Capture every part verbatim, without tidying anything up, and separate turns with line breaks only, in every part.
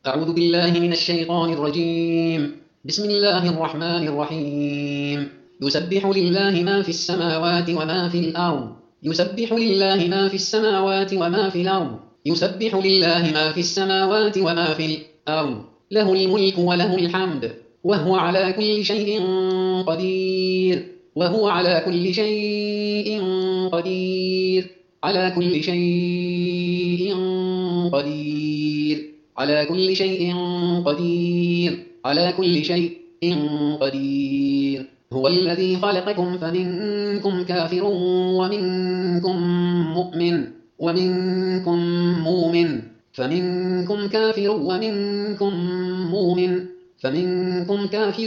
أعوذ بالله من الشيطان الرجيم. بسم الله الرحمن الرحيم. يسبح لله ما في السماوات وما في الأرض يسبح لله ما في السماوات وما في الأرض يسبح لله ما في السماوات وما في الأرض له الملك وله الحمد وهو على كل شيء قدير وهو على كل شيء قدير على كل شيء قدير على كل شيء قدير على كل شيء قدير هو الذي خلقكم فمنكم كافر ومنكم مؤمن ومنكم مؤمن فمنكم كافر ومنكم مؤمن فمنكم كافر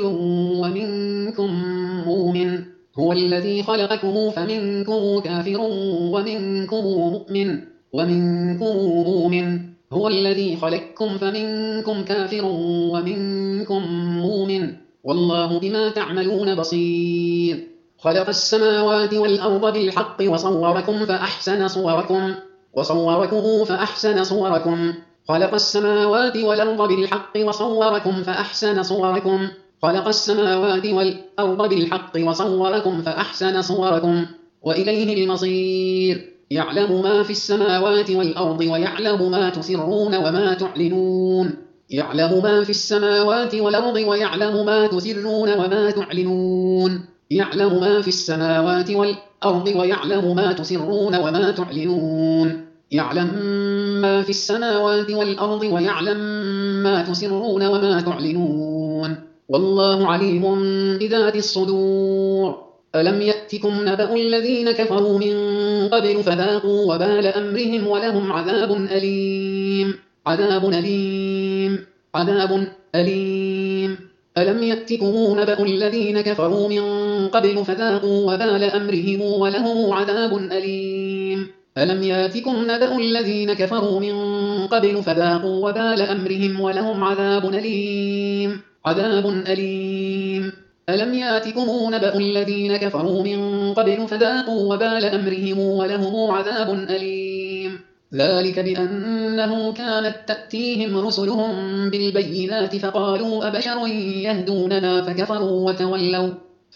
ومنكم مؤمن هو الذي خلقكم فمنكم كافر ومنكم مؤمن ومنكم مؤمن هو الذي خلقكم فمنكم كافر ومنكم مؤمن والله بما تعملون بصير خلق السماوات والأرض بالحق وصوركم فأحسن صوركم وصوركم فأحسن صوركم خلق السماوات والأرض بالحق وصوركم فأحسن صوركم خلق السماوات والأرض بالحق وصوركم فأحسن صوركم وإليه المصير يعلم ما في السماوات والأرض ويعلم ما تسرون وما تعلنون يعلم ما في السماوات والأرض ويعلم ما تسرون وما تعلنون يعلم ما في السماوات والأرض ويعلم ما تسرون وما تعلنون يعلم ما في السماوات والأرض ويعلم ما تسرون وما تعلنون والله عليم بذات الصدور ألم يأتكم نبأ الذين كفروا من قبل فذاقوا وبال أمرهم ولهم عذاب أليم عذاب أليم عذاب أليم ألم يأتكم نبأ الذين كفروا من قبل فذاقوا وبال أمرهم ولهم عذاب أليم ألم يأتكم نبأ الذين كفروا من قبل فذاقوا وبال أمرهم ولهم عذاب أليم عذاب أليم ألم يأتكم نبأ الذين كفروا من قبل فذاقوا وبال أمرهم ولهم عذاب أليم ذلك بأنه كانت تأتيهم رسلهم بالبينات فقالوا أبشر يهدوننا فكفروا وتولوا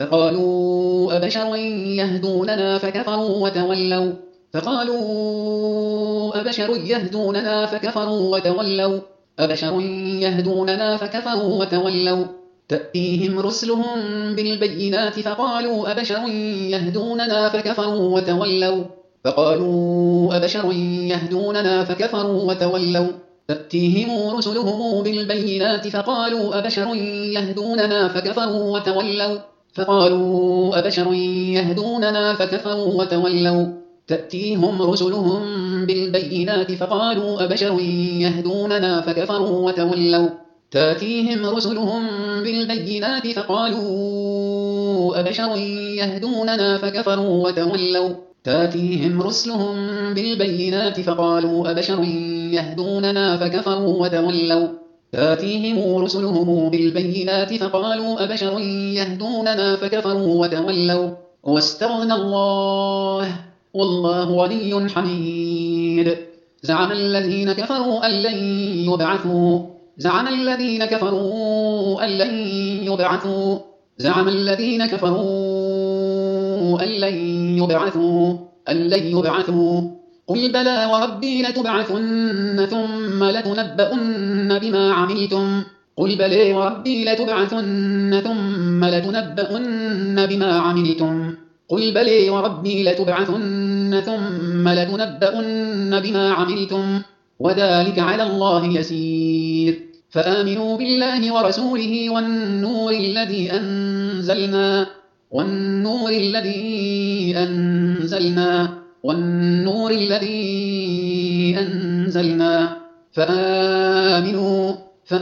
فقالوا أبشر يهدوننا فكفروا وتولوا فقالوا أبشر يهدوننا فكفروا وتولوا أبشر يهدوننا فكفروا وتولوا تأتيهم رسلهم بالبينات فقالوا أبشر يهدوننا فكفروا وتولوا فقالوا أبشر يهدوننا فكفروا وتولوا تأتيهم رسلهم بالبينات فقالوا أبشر يهدوننا فكفروا وتولوا فقالوا أبشر يهدوننا فكفروا وتولوا تأتيهم رسلهم بالبينات فقالوا أبشر يهدوننا فكفروا وتولوا تأتيهم رسلهم بالبينات فقالوا أبشر يهدوننا فكفروا وتولوا تأتيهم رسلهم بالبينات فقالوا أبشر يهدوننا فكفروا وتولوا تأتيهم رسلهم بالبينات فقالوا أبشر يهدوننا فكفروا وتولوا واستغنى الله والله غني حميد زعم الذين كفروا أن لن يبعثوا زعم الذين كفروا أن لن يبعثوا زعم الذين كفروا أن لن يبعثوا أن لن يبعثوا قل بلى وربي لتبعثن ثم لتنبؤن بما عملتم قل بلى وربي لتبعثن ثم لتنبؤن بما عملتم قل بلى وربي لتبعثن ثم لتنبؤن بما عملتم وذلك على الله يسير فآمنوا بالله ورسوله والنور الذي أنزلنا والنور الذي أنزلنا والنور الذي أنزلنا فآمنوا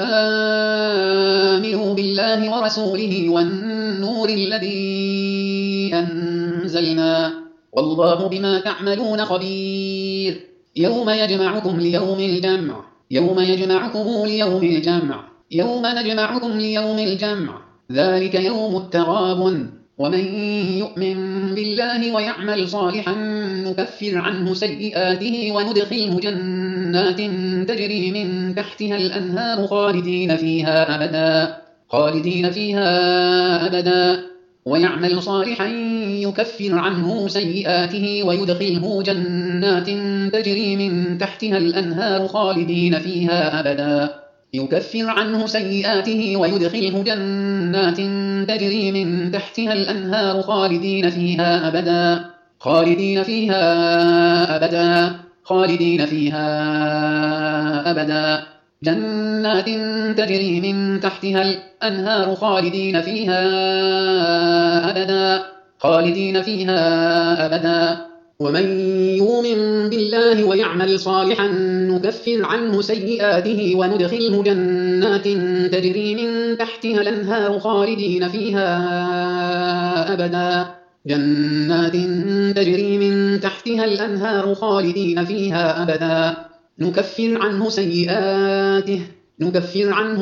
فآمنوا بالله ورسوله والنور الذي أنزلنا والله بما تعملون خبير يوم يجمعكم ليوم الجمع يوم يجمعكم ليوم الجمع يوم نجمعكم ليوم الجمع ذلك يوم التغابن ومن يؤمن بالله ويعمل صالحا نكفر عنه سيئاته وندخله جنات جنات تجري من تحتها الأنهار خالدين فيها أبدا خالدين فيها أبدا ويعمل صالحا يكفر عنه سيئاته ويدخله جنات تجري من تحتها الأنهار خالدين فيها أبدا يكفر عنه سيئاته ويدخله جنات تجري من تحتها الأنهار خالدين فيها أبدا خالدين فيها أبدا خالدين فيها أبدا جنات تجري من تحتها الأنهار خالدين فيها أبدا خالدين فيها أبدا ومن يؤمن بالله ويعمل صالحا نكفر عنه سيئاته وندخله جنات تجري من تحتها الأنهار خالدين فيها أبدا جنات تجري من تحتها الأنهار خالدين فيها أبدا نكفر عنه سيئاته نكفر عنه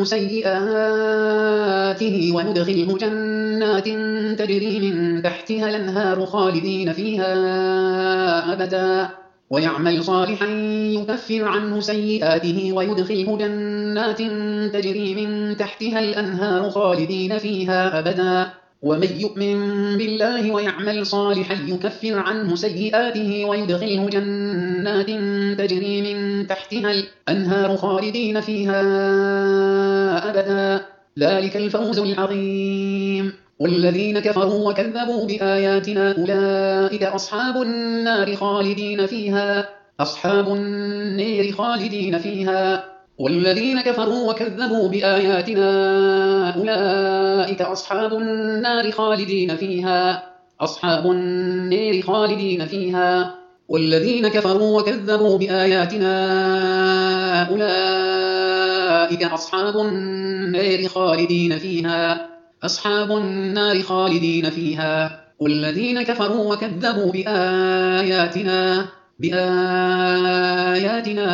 سيئاته وندخله جنات تجري من تحتها الأنهار خالدين فيها أبدا ويعمل صالحا يكفر عنه سيئاته ويدخله جنات تجري من تحتها الأنهار خالدين فيها أبدا ومن يؤمن بالله ويعمل صالحا يكفر عنه سيئاته ويدخله جنات تجري من تحتها الأنهار خالدين فيها أبدا ذلك الفوز العظيم والذين كفروا وكذبوا بآياتنا أولئك أصحاب النار خالدين فيها أصحاب النار خالدين فيها والذين كفروا وكذبوا بآياتنا أولئك أصحاب النار خالدين فيها أصحاب النار خالدين فيها والذين كفروا وكذبوا بآياتنا أولئك أصحاب النار خالدين فيها أصحاب النار خالدين فيها والذين كفروا وكذبوا بآياتنا بآياتنا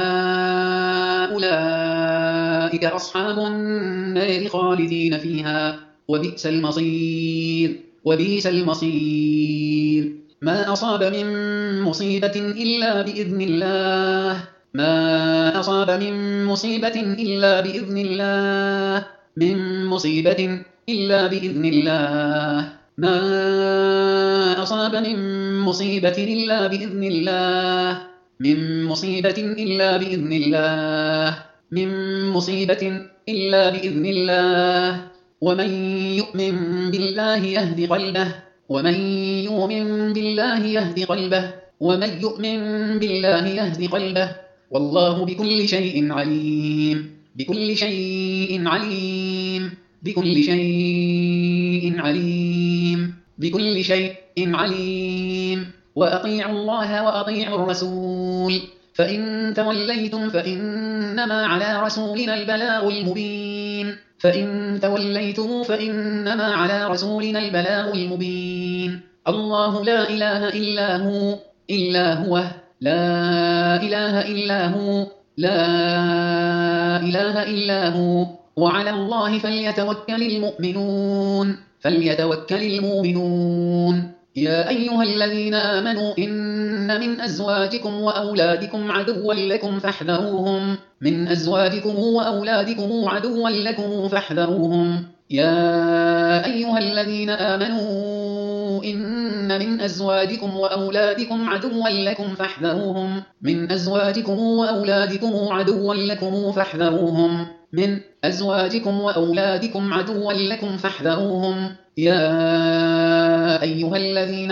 أولئك أصحاب النار خالدين فيها وبئس المصير وبئس المصير ما أصاب من مصيبة إلا بإذن الله ما أصاب من مصيبة إلا بإذن الله من مصيبة إلا بإذن الله ما أصاب من مصيبة إلا بإذن الله من مصيبة إلا بإذن الله من مصيبة إلا بإذن الله ومن يؤمن بالله يهد قلبه ومن يؤمن بالله يهد قلبه ومن يؤمن بالله يهد قلبه والله بكل شيء عليم بكل شيء عليم بكل شيء عليم بكل شيء عليم وأطيعوا الله وأطيعوا الرسول فإن توليتم فإنما على رسولنا البلاغ المبين فإن توليتم فإنما على رسولنا البلاغ المبين الله لا إله إلا هو إلا هو لا إله إلا هو لا إله إلا هو وعلى الله فليتوكل المؤمنون فليتوكل المؤمنون يا أيها الذين آمنوا إن من أزواجكم وأولادكم عدوا لكم فاحذروهم من أزواجكم وأولادكم عدوا لكم فاحذروهم يا أيها الذين آمنوا إن من أزواجكم وأولادكم عدوا لكم فاحذروهم من أزواجكم وأولادكم عدوا لكم فاحذروهم من أزواجكم وأولادكم عدوا لكم فاحذروهم يا أيها الذين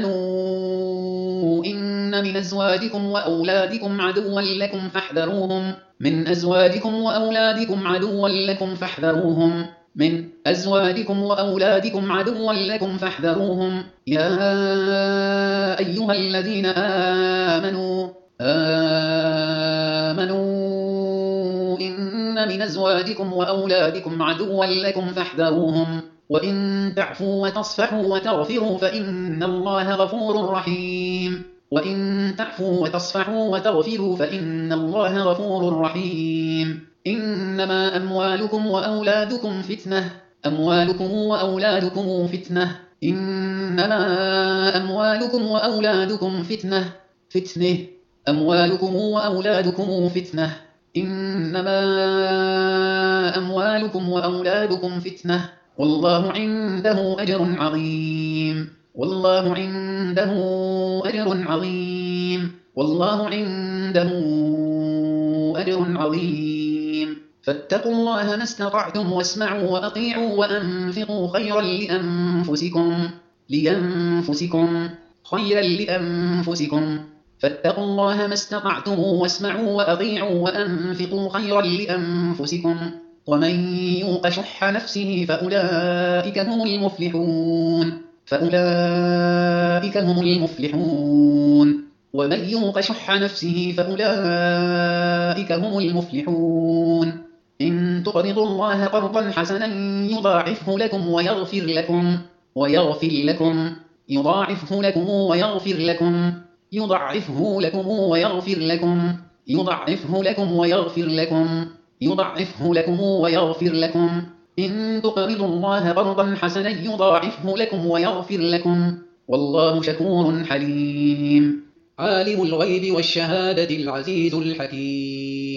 آمنوا إن من أزواجكم وأولادكم عدوا لكم فاحذروهم من أزواجكم وأولادكم عدوا لكم فاحذروهم من أزواجكم وأولادكم عدوا لكم فاحذروهم يا أيها الذين آمنوا آمنوا إن من أزواجكم وأولادكم عدوا لكم فاحذروهم وإن تعفوا وتصفحوا وتغفروا فإن الله غفور رحيم وإن تعفوا وتصفحوا وتغفروا فإن الله غفور رحيم إنما أموالكم وأولادكم فتنة أموالكم وأولادكم فتنة إنما أموالكم وأولادكم فتنة فتنة أموالكم وأولادكم فتنة إنما أموالكم وأولادكم فتنة والله عنده أجر عظيم والله عنده أجر عظيم والله عنده أجر عظيم فاتقوا الله ما استطعتم واسمعوا وأطيعوا وأنفقوا خيرا لأنفسكم لأنفسكم خيرا لأنفسكم فاتقوا الله ما استطعتم واسمعوا وأطيعوا وأنفقوا خيرا لأنفسكم ومن يوق شح نفسه فأولئك هم المفلحون فأولئك هم المفلحون ومن يوق شح نفسه فأولئك هم المفلحون إن تقرضوا الله قرضا حسنا يضاعفه لكم ويغفر لكم ويغفر لكم يضاعفه لكم ويغفر لكم يضعفه لكم ويغفر لكم يضعفه لكم ويغفر لكم يضعفه لكم ويغفر لكم إن تقرضوا الله قرضا حسنا يضاعفه لكم ويغفر لكم والله شكور حليم عالم الغيب والشهادة العزيز الحكيم